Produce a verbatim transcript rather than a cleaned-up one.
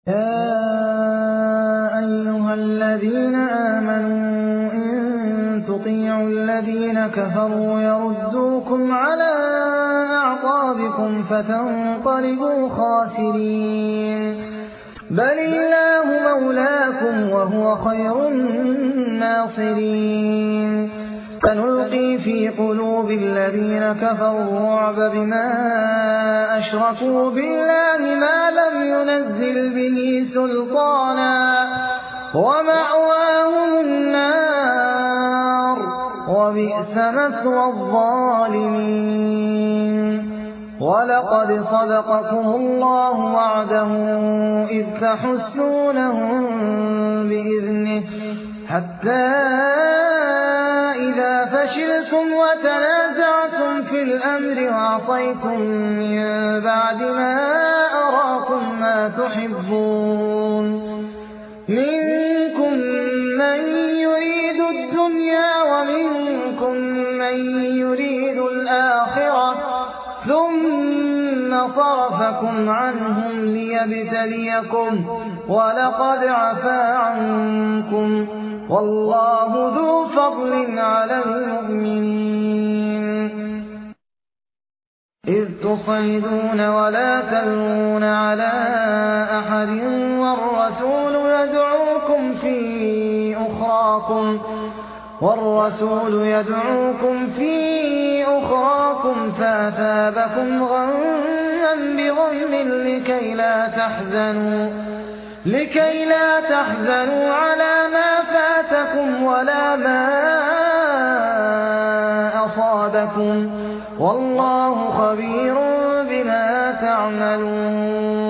يَا أَيُّهَا الَّذِينَ آمَنُوا إِن تُطِيعُوا الَّذِينَ كَفَرُوا يَرُدُّوكُمْ عَلَىٰ أَعْقَابِكُمْ فَتَنقَلِبُوا خَاسِرِينَ بَلِ اللَّهُ مَوْلَاكُمْ وَهُوَ خَيْرُ النَّاصِرِينَ سَنُلْقِي فِي قُلُوبِ الَّذِينَ كَفَرُوا الرُّعْبَ بِمَا أَشْرَكُوا بِاللَّهِ مَا لَمْ يُنَزِّلْ بِهِ سُلْطَانًا وَمَأْوَاهُمُ النَّارُ وَبِئْسَ مَثْوَى الظَّالِمِينَ وَلَقَدْ صَدَقَكُمُ اللَّهُ وَعْدَهُ إِذْ تَحُسُّونَهُم بِإِذْنِهِ حَتَّىٰ إِذَا فَشِلْتُمْ وَتَنَازَعْتُمْ فِي الْأَمْرِ وَعَصَيْتُم مِّن بَعْدِ مَا أَرَاكُم مَّا تُحِبُّونَ مِنكُم مَّن يُرِيدُ الدُّنْيَا وَمِنكُم مَّن يُرِيدُ الْآخِرَةَ ثُمَّ صَرَفَكُمْ عَنْهُمْ لِيَبْتَلِيَكُمْ وَلَقَدْ عَفَا عَنكُمْ وَاللَّهُ ذُو فَضْلٍ عَلَى الْمُؤْمِنِينَ إِذْ تُصْعِدُونَ وَلَا تَلْوُونَ عَلَىٰ أَحَدٍ وَالرَّسُولُ يَدْعُوكُمْ فِي أُخْرَاكُمْ وَالرَّسُولُ يَدْعُوكُمْ فِي أُخْرَاكُمْ فَأَثَابَكُمْ غَمًّا بِغَمٍّ لِّكَيْ لَا تَحْزَنُوا لِكَيْ لَا تَحْزَنُوا عَلَىٰ مَا فَاتَكُمْ وَلَا مَا أَصَابَكُمْ وَاللَّهُ خَبِيرٌ بِمَا تَعْمَلُونَ